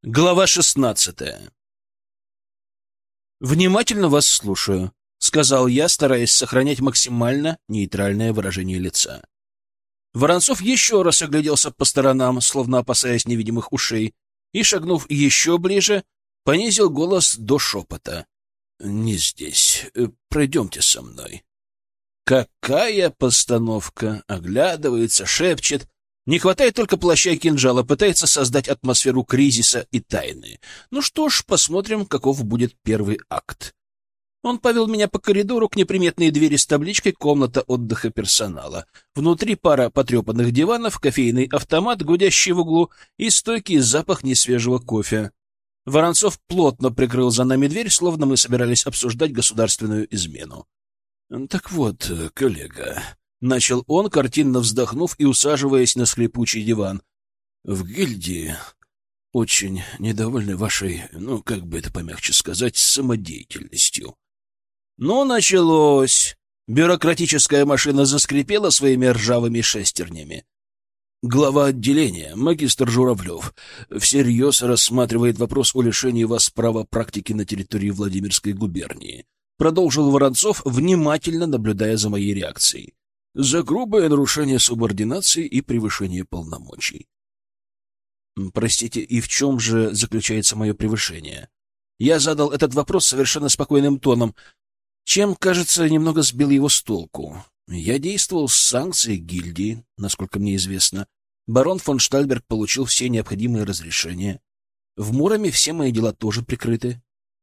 Глава 16. «Внимательно вас слушаю», — сказал я, стараясь сохранять максимально нейтральное выражение лица. Воронцов еще раз огляделся по сторонам, словно опасаясь невидимых ушей, и, шагнув еще ближе, понизил голос до шепота. «Не здесь. Пройдемте со мной». Какая постановка! Оглядывается, шепчет. Не хватает только плаща и кинжала, пытается создать атмосферу кризиса и тайны. Ну что ж, посмотрим, каков будет первый акт. Он повел меня по коридору к неприметной двери с табличкой «Комната отдыха персонала». Внутри пара потрепанных диванов, кофейный автомат, гудящий в углу, и стойкий запах несвежего кофе. Воронцов плотно прикрыл за нами дверь, словно мы собирались обсуждать государственную измену. «Так вот, коллега», — начал он, картинно вздохнув и усаживаясь на скрипучий диван, — «в гильдии очень недовольны вашей, как бы это помягче сказать, самодеятельностью». Ну, началось. Бюрократическая машина заскрипела своими ржавыми шестернями. Глава отделения, магистр Журавлев, всерьез рассматривает вопрос о лишении вас права практики на территории Владимирской губернии. Продолжил Воронцов, внимательно наблюдая за моей реакцией. За грубое нарушение субординации и превышение полномочий. Простите, и в чем же заключается мое превышение? Я задал этот вопрос совершенно спокойным тоном, чем, кажется, немного сбил его с толку. Я действовал с санкцией гильдии, насколько мне известно. Барон фон Штальберг получил все необходимые разрешения. В Муроме все мои дела тоже прикрыты.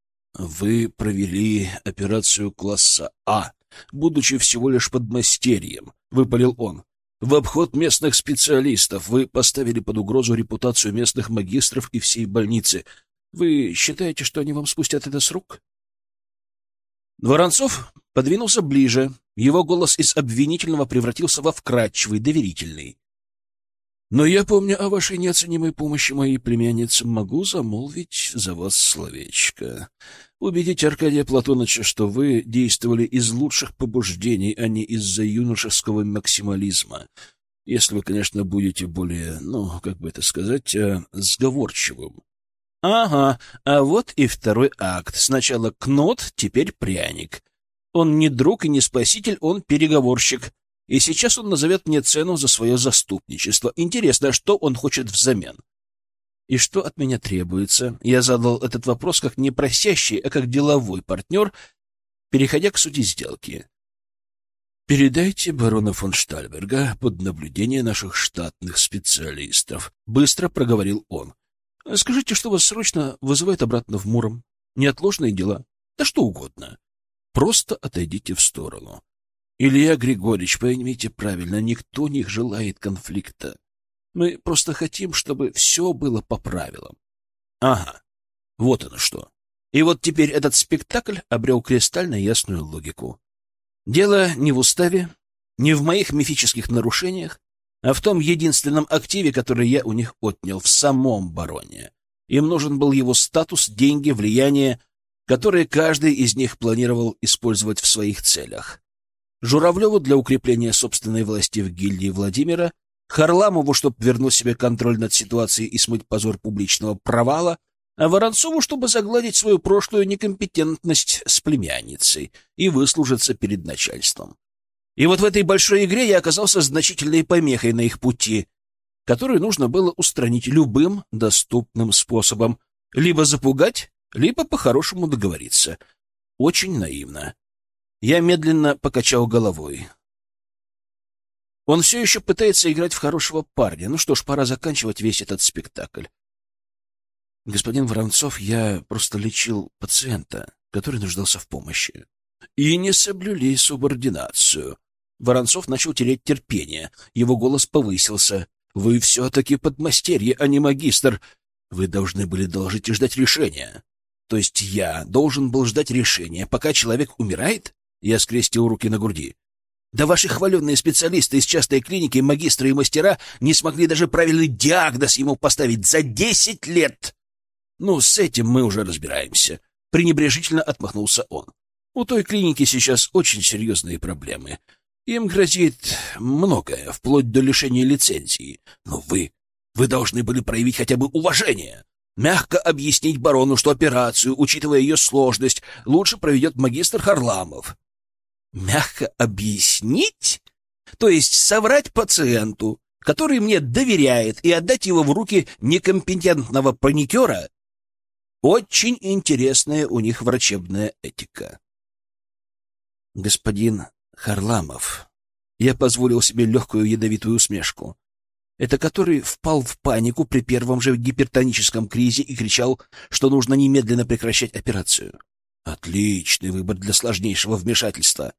Вы провели операцию класса А, будучи всего лишь подмастерьем, — выпалил он. В обход местных специалистов вы поставили под угрозу репутацию местных магистров и всей больницы. Вы считаете, что они вам спустят это с рук? Воронцов подвинулся ближе. Его голос из обвинительного превратился во вкрадчивый, доверительный. «Но я помню о вашей неоценимой помощи моей племяннице. Могу замолвить за вас словечко. Убедите Аркадия Платоновича, что вы действовали из лучших побуждений, а не из-за юношеского максимализма. Если вы, конечно, будете более, как бы это сказать, сговорчивым». «Ага, а вот и второй акт. Сначала кнут, теперь пряник. Он не друг и не спаситель, он переговорщик. И сейчас он назовет мне цену за свое заступничество. Интересно, что он хочет взамен? И что от меня требуется?» Я задал этот вопрос как не просящий, а как деловой партнер, переходя к сути сделки. «Передайте барона фон Штальберга под наблюдение наших штатных специалистов», — быстро проговорил он. «Скажите, что вас срочно вызывает обратно в Муром. Неотложные дела. Да что угодно. Просто отойдите в сторону. Илья Григорьевич, поймите правильно, никто не желает конфликта. Мы просто хотим, чтобы все было по правилам». Ага, вот оно что. И вот теперь этот спектакль обрел кристально ясную логику. Дело не в уставе, не в моих мифических нарушениях, а в том единственном активе, который я у них отнял, в самом бароне. Им нужен был его статус, деньги, влияние, которые каждый из них планировал использовать в своих целях. Журавлеву для укрепления собственной власти в гильдии Владимира, Харламову, чтобы вернуть себе контроль над ситуацией и смыть позор публичного провала, а Воронцову, чтобы загладить свою прошлую некомпетентность с племянницей и выслужиться перед начальством. И вот в этой большой игре я оказался значительной помехой на их пути, которую нужно было устранить любым доступным способом. Либо запугать, либо по-хорошему договориться. Очень наивно. Я медленно покачал головой. Он все еще пытается играть в хорошего парня. Ну что ж, пора заканчивать весь этот спектакль. Господин Воронцов, я просто лечил пациента, который нуждался в помощи. И не соблюли субординацию. Воронцов начал терять терпение. Его голос повысился. Вы все-таки подмастерье, а не магистр. Вы должны были доложить и ждать решения. То есть я должен был ждать решения, пока человек умирает? Я скрестил руки на груди. Да ваши хваленные специалисты из частной клиники, магистры и мастера, не смогли даже правильный диагноз ему поставить за 10 лет. Ну, с этим мы уже разбираемся. Пренебрежительно отмахнулся он. У той клиники сейчас очень серьезные проблемы. Им грозит многое, вплоть до лишения лицензии. Но вы должны были проявить хотя бы уважение. Мягко объяснить барону, что операцию, учитывая ее сложность, лучше проведет магистр Харламов. Мягко объяснить? То есть соврать пациенту, который мне доверяет, и отдать его в руки некомпетентного паникера? Очень интересная у них врачебная этика. Господин Харламов, я позволил себе легкую ядовитую усмешку. Это который впал в панику при первом же гипертоническом кризе и кричал, что нужно немедленно прекращать операцию. Отличный выбор для сложнейшего вмешательства.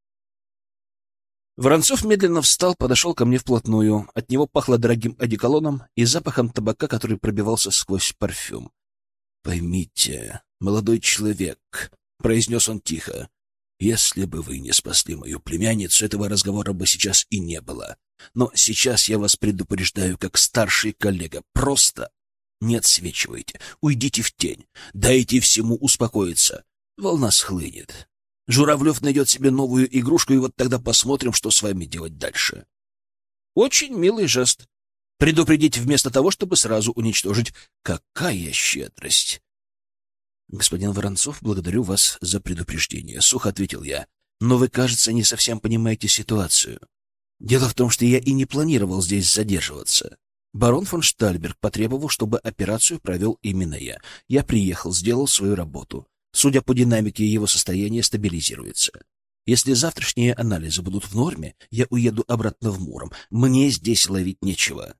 Воронцов медленно встал, подошел ко мне вплотную. От него пахло дорогим одеколоном и запахом табака, который пробивался сквозь парфюм. «Поймите, молодой человек», — произнес он тихо, — «если бы вы не спасли мою племянницу, этого разговора бы сейчас и не было. Но сейчас я вас предупреждаю, как старший коллега, просто не отсвечивайте, уйдите в тень, дайте всему успокоиться. Волна схлынет. Журавлев найдет себе новую игрушку, и вот тогда посмотрим, что с вами делать дальше». Очень милый жест. Предупредить вместо того, чтобы сразу уничтожить. Какая щедрость! «Господин Воронцов, благодарю вас за предупреждение», — сухо ответил я. «Но вы, кажется, не совсем понимаете ситуацию. Дело в том, что я и не планировал здесь задерживаться. Барон фон Штальберг потребовал, чтобы операцию провел именно я. Я приехал, сделал свою работу. Судя по динамике, его состояние стабилизируется. Если завтрашние анализы будут в норме, я уеду обратно в Муром. Мне здесь ловить нечего».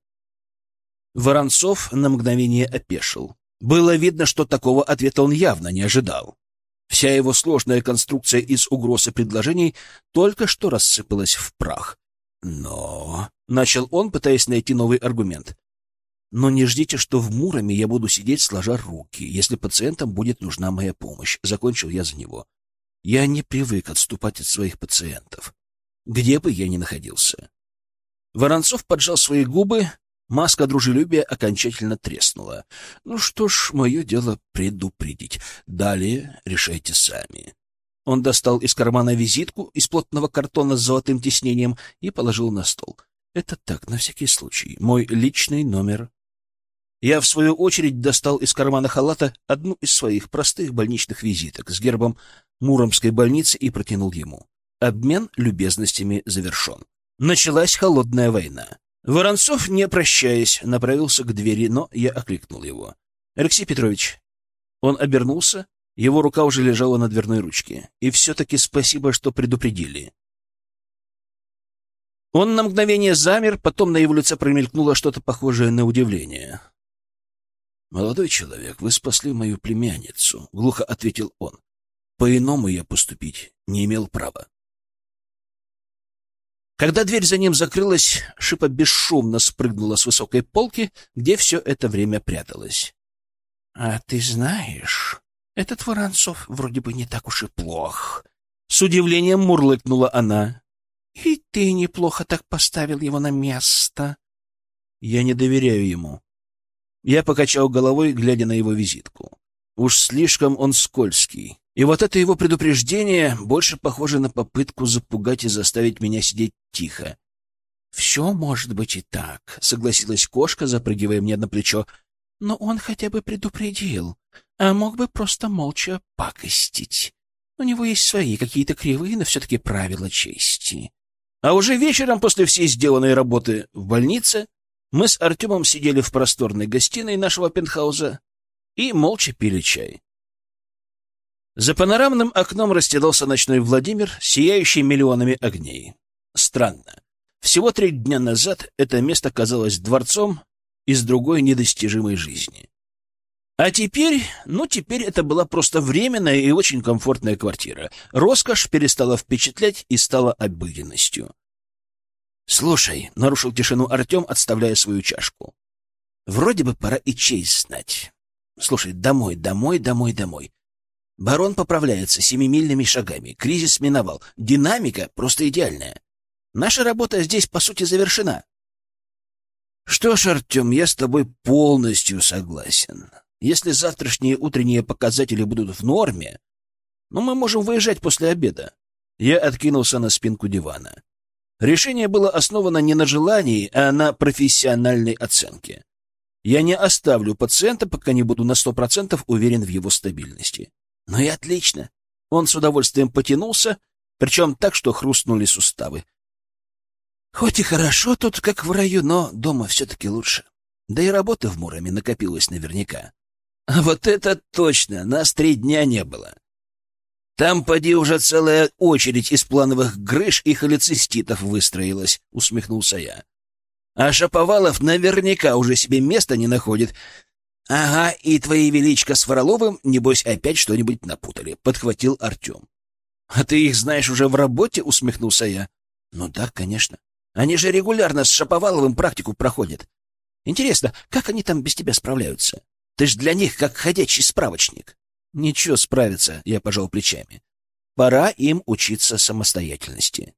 Воронцов на мгновение опешил. Было видно, что такого ответа он явно не ожидал. Вся его сложная конструкция из угроз и предложений только что рассыпалась в прах. «Но...» — начал он, пытаясь найти новый аргумент. «Но не ждите, что в Муроме я буду сидеть сложа руки, если пациентам будет нужна моя помощь», — закончил я за него. «Я не привык отступать от своих пациентов, где бы я ни находился». Воронцов поджал свои губы, маска дружелюбия окончательно треснула. «Ну что ж, мое дело предупредить. Далее решайте сами». Он достал из кармана визитку из плотного картона с золотым тиснением и положил на стол. «Это так, на всякий случай. Мой личный номер». Я, в свою очередь, достал из кармана халата одну из своих простых больничных визиток с гербом Муромской больницы и протянул ему. Обмен любезностями завершен. Началась холодная война. Воронцов, не прощаясь, направился к двери, но я окликнул его. «Алексей Петрович». Он обернулся, его рука уже лежала на дверной ручке. «И все-таки спасибо, что предупредили». Он на мгновение замер, потом на его лице промелькнуло что-то похожее на удивление. «Молодой человек, вы спасли мою племянницу», — глухо ответил он. «По-иному я поступить не имел права». Когда дверь за ним закрылась, Шипа бесшумно спрыгнула с высокой полки, где все это время пряталась. — А ты знаешь, этот Воронцов вроде бы не так уж и плох. С удивлением мурлыкнула она. — И ты неплохо так поставил его на место. — Я не доверяю ему. Я покачал головой, глядя на его визитку. Уж слишком он скользкий. И вот это его предупреждение больше похоже на попытку запугать и заставить меня сидеть тихо. — Все может быть и так, — согласилась кошка, запрыгивая мне на плечо. — Но он хотя бы предупредил, а мог бы просто молча пакостить. У него есть свои какие-то кривые, но все-таки правила чести. А уже вечером, после всей сделанной работы в больнице, мы с Артемом сидели в просторной гостиной нашего пентхауза и молча пили чай. За панорамным окном расстилался ночной Владимир, сияющий миллионами огней. Странно. Всего 3 дня назад это место казалось дворцом из другой недостижимой жизни. А теперь это была просто временная и очень комфортная квартира. Роскошь перестала впечатлять и стала обыденностью. «Слушай», — нарушил тишину Артем, отставляя свою чашку. «Вроде бы пора и честь знать. Слушай, домой. Барон поправляется 7-мильными шагами. Кризис миновал. Динамика просто идеальная. Наша работа здесь, по сути, завершена». «Что ж, Артем, я с тобой полностью согласен. Если завтрашние утренние показатели будут в норме, мы можем выезжать после обеда». Я откинулся на спинку дивана. Решение было основано не на желании, а на профессиональной оценке. Я не оставлю пациента, пока не буду на 100% уверен в его стабильности. Ну и отлично. Он с удовольствием потянулся, причем так, что хрустнули суставы. Хоть и хорошо тут, как в раю, но дома все-таки лучше. Да и работы в Муроме накопилось наверняка. А вот это точно, нас 3 дня не было. Там, поди, уже целая очередь из плановых грыж и холециститов выстроилась, усмехнулся я. А Шаповалов наверняка уже себе места не находит. Ага, и твои величко с Фроловым, небось, опять что-нибудь напутали, подхватил Артем. А ты их знаешь уже в работе, усмехнулся я. Ну да, конечно. Они же регулярно с Шаповаловым практику проходят. Интересно, как они там без тебя справляются? Ты ж для них как ходячий справочник. Ничего, справиться, я пожал плечами. Пора им учиться самостоятельности.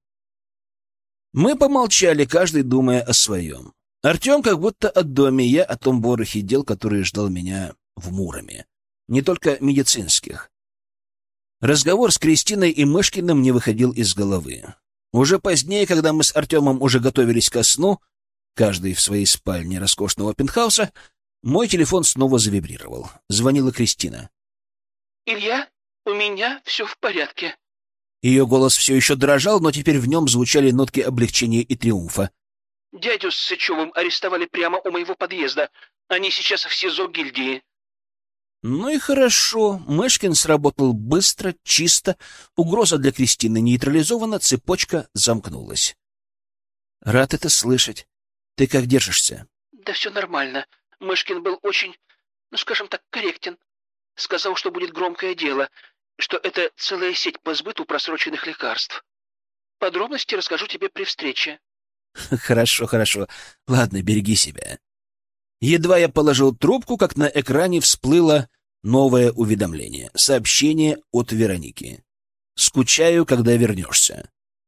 Мы помолчали, каждый думая о своем. Артем как будто о доме, я о том ворохе дел, который ждал меня в Муроме. Не только медицинских. Разговор с Кристиной и Мышкиным не выходил из головы. Уже позднее, когда мы с Артемом уже готовились ко сну, каждый в своей спальне роскошного пентхауса, мой телефон снова завибрировал. Звонила Кристина. «Илья, у меня все в порядке». Ее голос все еще дрожал, но теперь в нем звучали нотки облегчения и триумфа. «Дядю с Сычевым арестовали прямо у моего подъезда. Они сейчас в СИЗО гильдии». Ну и хорошо. Мышкин сработал быстро, чисто. Угроза для Кристины нейтрализована, цепочка замкнулась. Рад это слышать. Ты как держишься? Да все нормально. Мышкин был очень, скажем так, корректен. Сказал, что будет громкое дело, что это целая сеть по сбыту просроченных лекарств. Подробности расскажу тебе при встрече. Хорошо, хорошо. Ладно, береги себя. Едва я положил трубку, как на экране всплыло новое уведомление. Сообщение от Вероники. Скучаю, когда вернешься.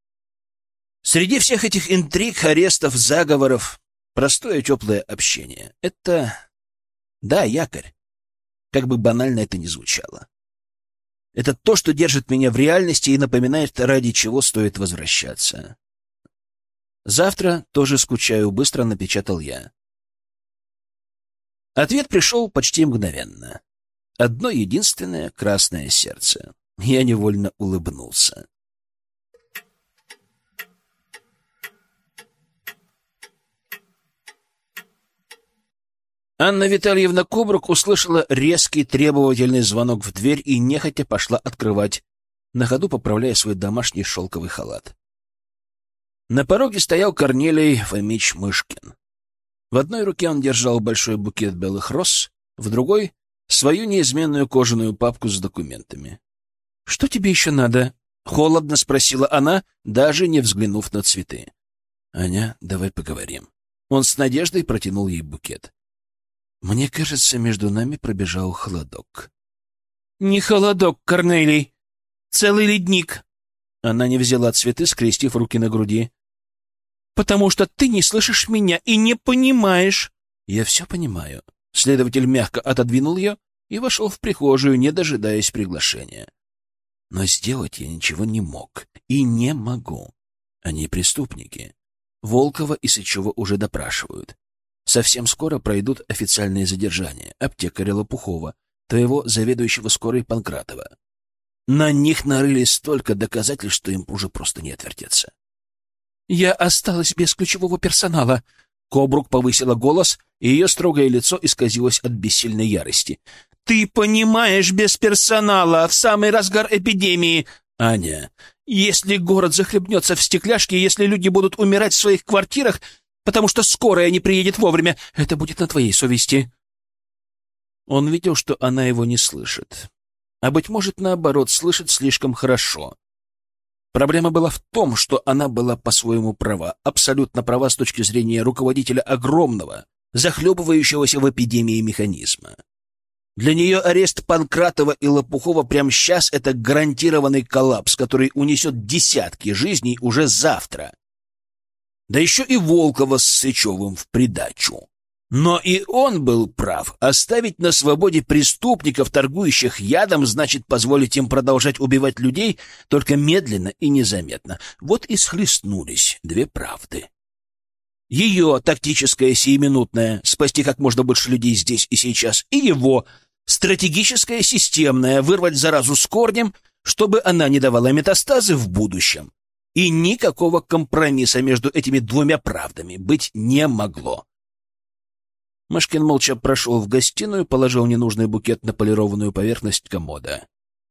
Среди всех этих интриг, арестов, заговоров, простое теплое общение. Это, да, якорь. Как бы банально это ни звучало. Это то, что держит меня в реальности и напоминает, ради чего стоит возвращаться. Завтра тоже скучаю, быстро напечатал я. Ответ пришел почти мгновенно. Одно единственное красное сердце. Я невольно улыбнулся. Анна Витальевна Кубрак услышала резкий требовательный звонок в дверь и нехотя пошла открывать, на ходу поправляя свой домашний шелковый халат. На пороге стоял Корнелий Фомич Мышкин. В одной руке он держал большой букет белых роз, в другой — свою неизменную кожаную папку с документами. — Что тебе еще надо? — холодно спросила она, даже не взглянув на цветы. — Аня, давай поговорим. Он с надеждой протянул ей букет. Мне кажется, между нами пробежал холодок. — Не холодок, Корнелий. Целый ледник. Она не взяла цветы, скрестив руки на груди. — Потому что ты не слышишь меня и не понимаешь. — Я все понимаю. Следователь мягко отодвинул ее и вошел в прихожую, не дожидаясь приглашения. Но сделать я ничего не мог и не могу. Они преступники. Волкова и Сычева уже допрашивают. Совсем скоро пройдут официальные задержания аптекаря Лопухова, твоего заведующего скорой Панкратова. На них нарыли столько доказательств, что им уже просто не отвертеться. «Я осталась без ключевого персонала», — Кобрук повысила голос, и ее строгое лицо исказилось от бессильной ярости. «Ты понимаешь, без персонала, в самый разгар эпидемии...» «Аня...» «Если город захлебнется в стекляшке, если люди будут умирать в своих квартирах, потому что скорая не приедет вовремя, это будет на твоей совести». Он видел, что она его не слышит. А, быть может, наоборот, слышит слишком хорошо. Проблема была в том, что она была по-своему права, абсолютно права с точки зрения руководителя огромного, захлебывающегося в эпидемии механизма. Для нее арест Панкратова и Лопухова прямо сейчас — это гарантированный коллапс, который унесет десятки жизней уже завтра. Да еще и Волкова с Сычевым в придачу. Но и он был прав. Оставить на свободе преступников, торгующих ядом, значит позволить им продолжать убивать людей, только медленно и незаметно. Вот и схлестнулись две правды. Ее тактическое сиюминутное — спасти как можно больше людей здесь и сейчас, и его стратегическое системное — вырвать заразу с корнем, чтобы она не давала метастазы в будущем. И никакого компромисса между этими двумя правдами быть не могло. Мышкин молча прошел в гостиную, положил ненужный букет на полированную поверхность комода.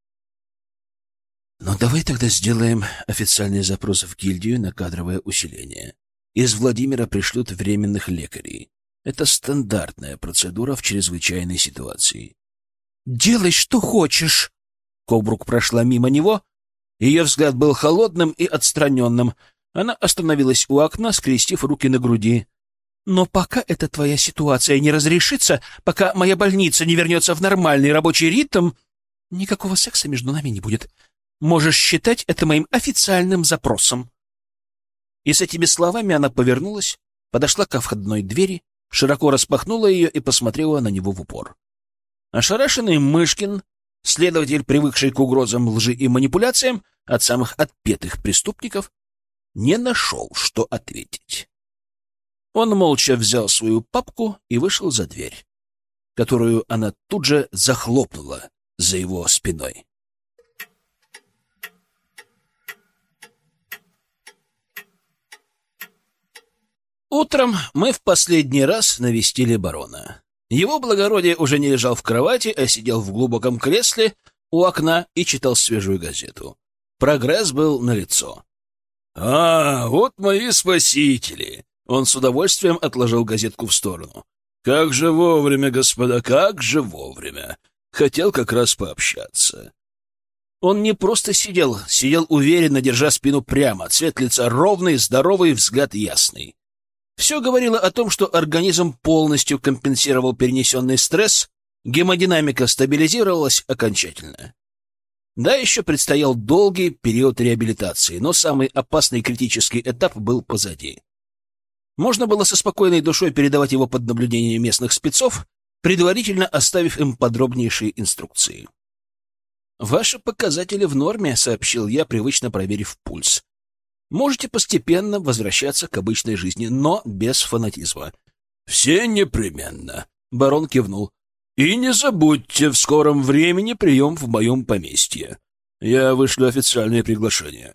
«Ну, давай тогда сделаем официальный запрос в гильдию на кадровое усиление. Из Владимира пришлют временных лекарей. Это стандартная процедура в чрезвычайной ситуации». «Делай, что хочешь!» Колбрук прошла мимо него. Ее взгляд был холодным и отстраненным. Она остановилась у окна, скрестив руки на груди. «Но пока эта твоя ситуация не разрешится, пока моя больница не вернется в нормальный рабочий ритм, никакого секса между нами не будет. Можешь считать это моим официальным запросом». И с этими словами она повернулась, подошла ко входной двери, широко распахнула ее и посмотрела на него в упор. Ошарашенный Мышкин, следователь, привыкший к угрозам, лжи и манипуляциям от самых отпетых преступников, не нашел, что ответить. Он молча взял свою папку и вышел за дверь, которую она тут же захлопнула за его спиной. Утром мы в последний раз навестили барона. Его благородие уже не лежал в кровати, а сидел в глубоком кресле у окна и читал свежую газету. Прогресс был налицо. «А, вот мои спасители!» Он с удовольствием отложил газетку в сторону. «Как же вовремя, господа, как же вовремя! Хотел как раз пообщаться». Он не просто сидел уверенно, держа спину прямо, цвет лица ровный, здоровый, взгляд ясный. Все говорило о том, что организм полностью компенсировал перенесенный стресс, гемодинамика стабилизировалась окончательно. Да, еще предстоял долгий период реабилитации, но самый опасный критический этап был позади. Можно было со спокойной душой передавать его под наблюдение местных спецов, предварительно оставив им подробнейшие инструкции. «Ваши показатели в норме», — сообщил я, привычно проверив пульс. «Можете постепенно возвращаться к обычной жизни, но без фанатизма». «Все непременно», — барон кивнул. «И не забудьте в скором времени прием в моем поместье. Я вышлю официальное приглашение.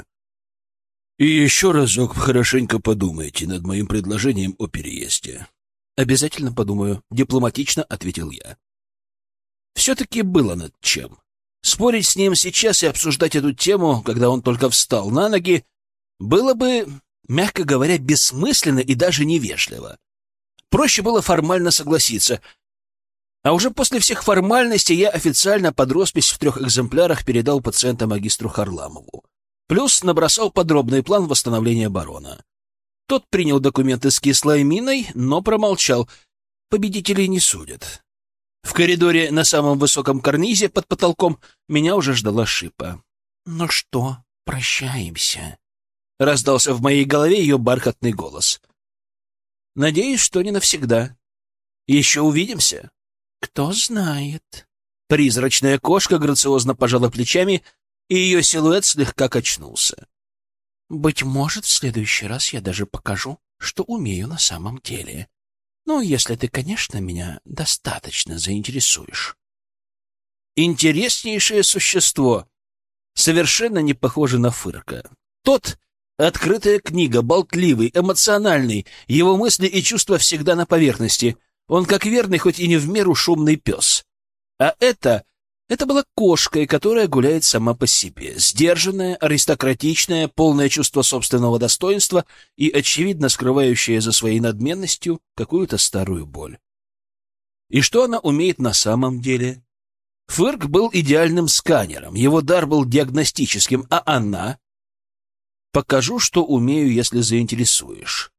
И еще разок хорошенько подумайте над моим предложением о переезде». «Обязательно подумаю», — дипломатично ответил я. Все-таки было над чем. Спорить с ним сейчас и обсуждать эту тему, когда он только встал на ноги, было бы, мягко говоря, бессмысленно и даже невежливо. Проще было формально согласиться. А уже после всех формальностей я официально под роспись в 3 экземплярах передал пациента магистру Харламову. Плюс набросал подробный план восстановления барона. Тот принял документы с кислой миной, но промолчал. Победителей не судят. В коридоре на самом высоком карнизе под потолком меня уже ждала Шипа. «Ну что, прощаемся?» — раздался в моей голове ее бархатный голос. «Надеюсь, что не навсегда. Еще увидимся?» «Кто знает». Призрачная кошка грациозно пожала плечами, и ее силуэт слегка качнулся. «Быть может, в следующий раз я даже покажу, что умею на самом деле. Ну, если ты, конечно, меня достаточно заинтересуешь». Интереснейшее существо, совершенно не похоже на Фырка. Тот — открытая книга, болтливый, эмоциональный, его мысли и чувства всегда на поверхности. Он как верный, хоть и не в меру шумный пес. А это была кошкой, которая гуляет сама по себе, сдержанная, аристократичная, полное чувство собственного достоинства и, очевидно, скрывающая за своей надменностью какую-то старую боль. И что она умеет на самом деле? Фырк был идеальным сканером, его дар был диагностическим, а она... Покажу, что умею, если заинтересуешь.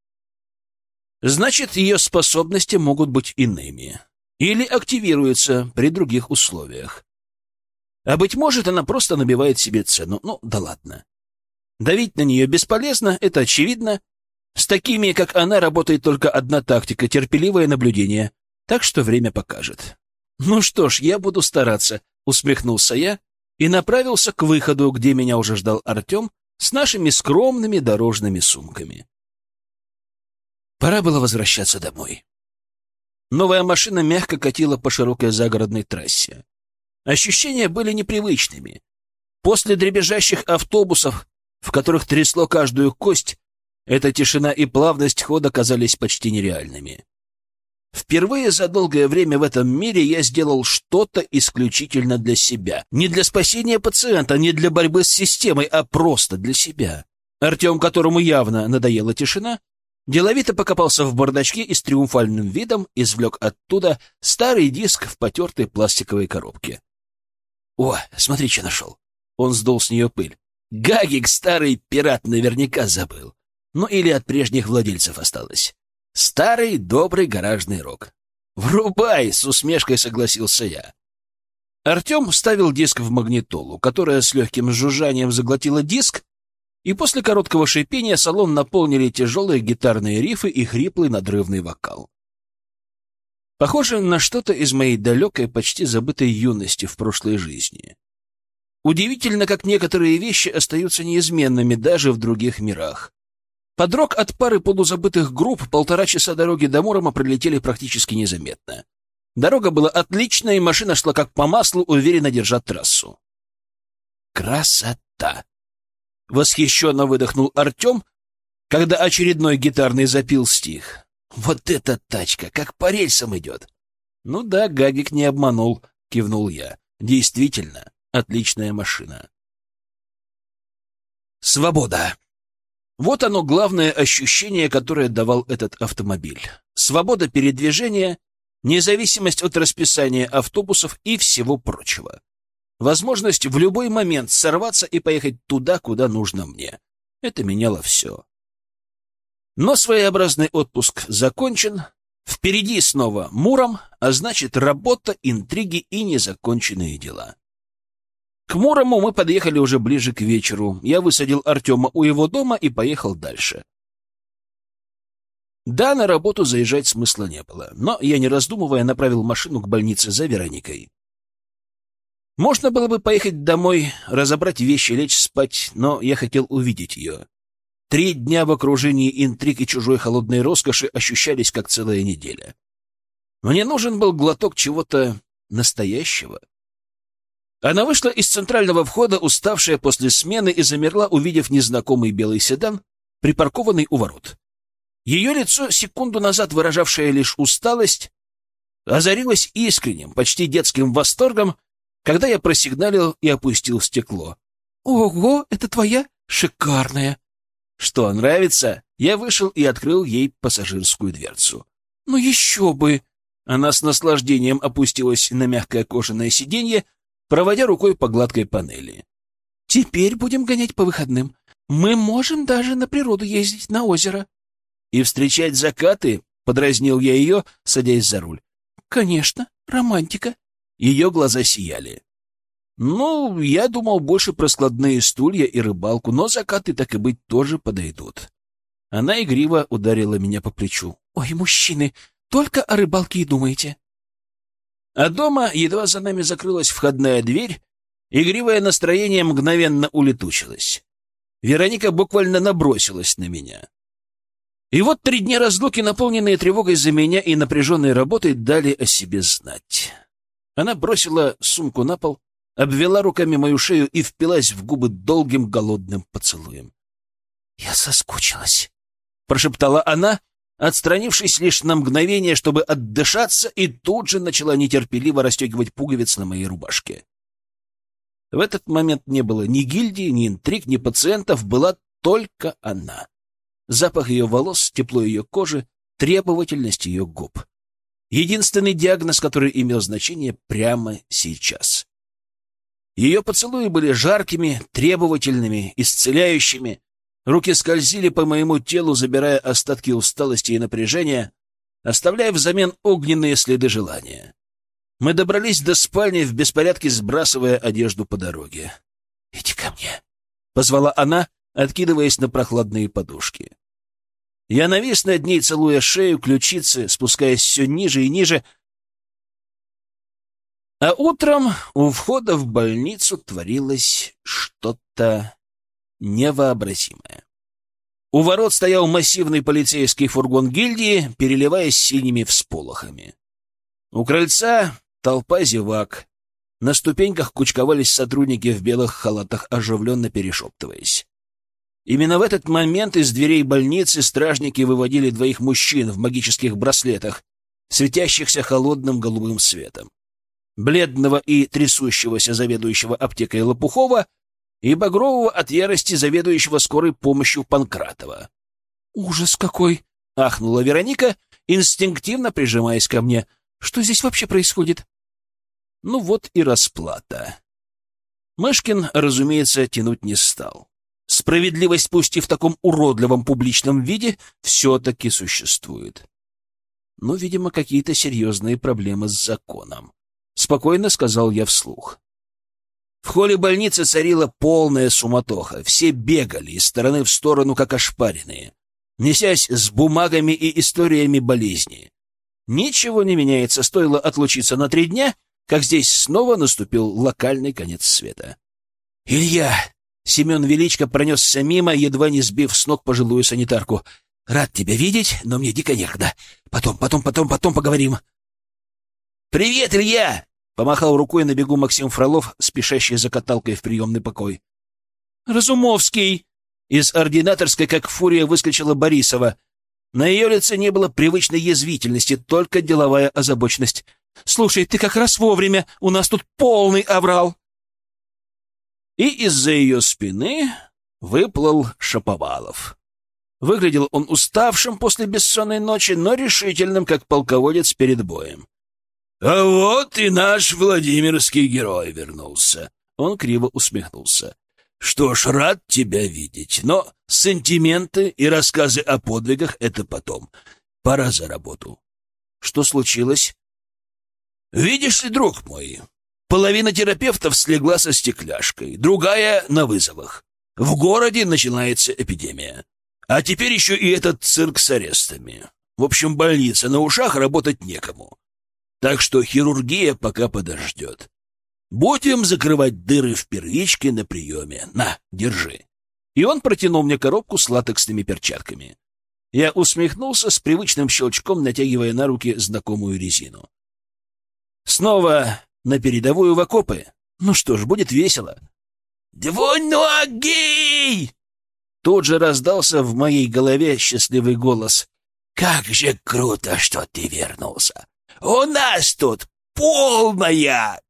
Значит, ее способности могут быть иными. Или активируются при других условиях. А, быть может, она просто набивает себе цену. Ну, да ладно. Давить на нее бесполезно, это очевидно. С такими, как она, работает только одна тактика — терпеливое наблюдение. Так что время покажет. «Ну что ж, я буду стараться», — усмехнулся я и направился к выходу, где меня уже ждал Артем с нашими скромными дорожными сумками. Пора было возвращаться домой. Новая машина мягко катила по широкой загородной трассе. Ощущения были непривычными. После дребезжащих автобусов, в которых трясло каждую кость, эта тишина и плавность хода казались почти нереальными. Впервые за долгое время в этом мире я сделал что-то исключительно для себя. Не для спасения пациента, не для борьбы с системой, а просто для себя. Артем, которому явно надоела тишина, деловито покопался в бардачке и с триумфальным видом извлек оттуда старый диск в потертой пластиковой коробке. «О, смотри, что нашел!» Он сдул с нее пыль. «Гагик, старый пират, наверняка забыл. Ну или от прежних владельцев осталось. Старый добрый гаражный рок. Врубай!» — с усмешкой согласился я. Артем вставил диск в магнитолу, которая с легким жужжанием заглотила диск, и после короткого шипения салон наполнили тяжелые гитарные рифы и хриплый надрывный вокал. Похоже на что-то из моей далекой, почти забытой юности в прошлой жизни. Удивительно, как некоторые вещи остаются неизменными даже в других мирах. Под рок от пары полузабытых групп 1,5 часа дороги до Мурома пролетели практически незаметно. Дорога была отличная, и машина шла как по маслу, уверенно держа трассу. «Красота!» — восхищенно выдохнул Артем, когда очередной гитарный запил стих. «Вот эта тачка, как по рельсам идет!» «Ну да, Гагик не обманул», — кивнул я. «Действительно, отличная машина». Свобода. Вот оно главное ощущение, которое давал этот автомобиль. Свобода передвижения, независимость от расписания автобусов и всего прочего. Возможность в любой момент сорваться и поехать туда, куда нужно мне. Это меняло все. Но своеобразный отпуск закончен. Впереди снова Муром, а значит, работа, интриги и незаконченные дела. К Мурому мы подъехали уже ближе к вечеру. Я высадил Артема у его дома и поехал дальше. Да, на работу заезжать смысла не было, но я, не раздумывая, направил машину к больнице за Вероникой. Можно было бы поехать домой, разобрать вещи, лечь спать, но я хотел увидеть ее. 3 дня в окружении интриг и чужой холодной роскоши ощущались как целая неделя. Мне нужен был глоток чего-то настоящего. Она вышла из центрального входа, уставшая после смены, и замерла, увидев незнакомый белый седан, припаркованный у ворот. Ее лицо, секунду назад выражавшее лишь усталость, озарилось искренним, почти детским восторгом, когда я просигналил и опустил стекло. «Ого, это твоя? Шикарная!» «Что, нравится?» Я вышел и открыл ей пассажирскую дверцу. «Ну еще бы!» Она с наслаждением опустилась на мягкое кожаное сиденье, проводя рукой по гладкой панели. «Теперь будем гонять по выходным. Мы можем даже на природу ездить, на озеро». «И встречать закаты?» — подразнил я ее, садясь за руль. «Конечно, романтика». Ее глаза сияли. «Ну, я думал больше про складные стулья и рыбалку, но закаты, так и быть, тоже подойдут». Она игриво ударила меня по плечу. «Ой, мужчины, только о рыбалке и думаете». А дома, едва за нами закрылась входная дверь, игривое настроение мгновенно улетучилось. Вероника буквально набросилась на меня. И вот 3 дня разлуки, наполненные тревогой за меня и напряженной работой, дали о себе знать. Она бросила сумку на пол, обвела руками мою шею и впилась в губы долгим голодным поцелуем. «Я соскучилась», — прошептала она, отстранившись лишь на мгновение, чтобы отдышаться, и тут же начала нетерпеливо расстегивать пуговицы на моей рубашке. В этот момент не было ни гильдии, ни интриг, ни пациентов, была только она. Запах ее волос, тепло ее кожи, требовательность ее губ. Единственный диагноз, который имел значение прямо сейчас. Ее поцелуи были жаркими, требовательными, исцеляющими. Руки скользили по моему телу, забирая остатки усталости и напряжения, оставляя взамен огненные следы желания. Мы добрались до спальни в беспорядке, сбрасывая одежду по дороге. «Иди ко мне», — позвала она, откидываясь на прохладные подушки. Я навис над ней, целуя шею, ключицы, спускаясь все ниже и ниже. А утром у входа в больницу творилось что-то невообразимое. У ворот стоял массивный полицейский фургон гильдии, переливаясь синими всполохами. У крыльца толпа зевак. На ступеньках кучковались сотрудники в белых халатах, оживленно перешептываясь. Именно в этот момент из дверей больницы стражники выводили двоих мужчин в магических браслетах, светящихся холодным голубым светом. Бледного и трясущегося заведующего аптекой Лопухова и багрового от ярости заведующего скорой помощью Панкратова. «Ужас какой!» — ахнула Вероника, инстинктивно прижимаясь ко мне. «Что здесь вообще происходит?» Ну вот и расплата. Мышкин, разумеется, тянуть не стал. Справедливость, пусть и в таком уродливом публичном виде, все-таки существует. Но, видимо, какие-то серьезные проблемы с законом. Спокойно сказал я вслух. В холле больницы царила полная суматоха. Все бегали из стороны в сторону, как ошпаренные, несясь с бумагами и историями болезни. Ничего не меняется, стоило отлучиться на 3 дня, как здесь снова наступил локальный конец света. «Илья!» — Семен Величко пронесся мимо, едва не сбив с ног пожилую санитарку. «Рад тебя видеть, но мне дико некогда. Потом поговорим». «Привет, Илья!» — помахал рукой на бегу Максим Фролов, спешащий за каталкой в приемный покой. «Разумовский!» Из ординаторской, как фурия, выскочила Борисова. На ее лице не было привычной язвительности, только деловая озабоченность. «Слушай, ты как раз вовремя, у нас тут полный аврал!» И из-за ее спины выплыл Шаповалов. Выглядел он уставшим после бессонной ночи, но решительным, как полководец перед боем. «А вот и наш Владимирский герой вернулся!» Он криво усмехнулся. «Что ж, рад тебя видеть, но сантименты и рассказы о подвигах — это потом. Пора за работу». «Что случилось?» «Видишь ли, друг мой, половина терапевтов слегла со стекляшкой, другая — на вызовах. В городе начинается эпидемия. А теперь еще и этот цирк с арестами. В общем, больница на ушах, работать некому. Так что хирургия пока подождет. Будем закрывать дыры в первичке на приеме. На, держи». И он протянул мне коробку с латексными перчатками. Я усмехнулся с привычным щелчком, натягивая на руки знакомую резину. Снова на передовую в окопы? Ну что ж, будет весело. «Двуногий!» Тут же раздался в моей голове счастливый голос. «Как же круто, что ты вернулся! У нас тут полная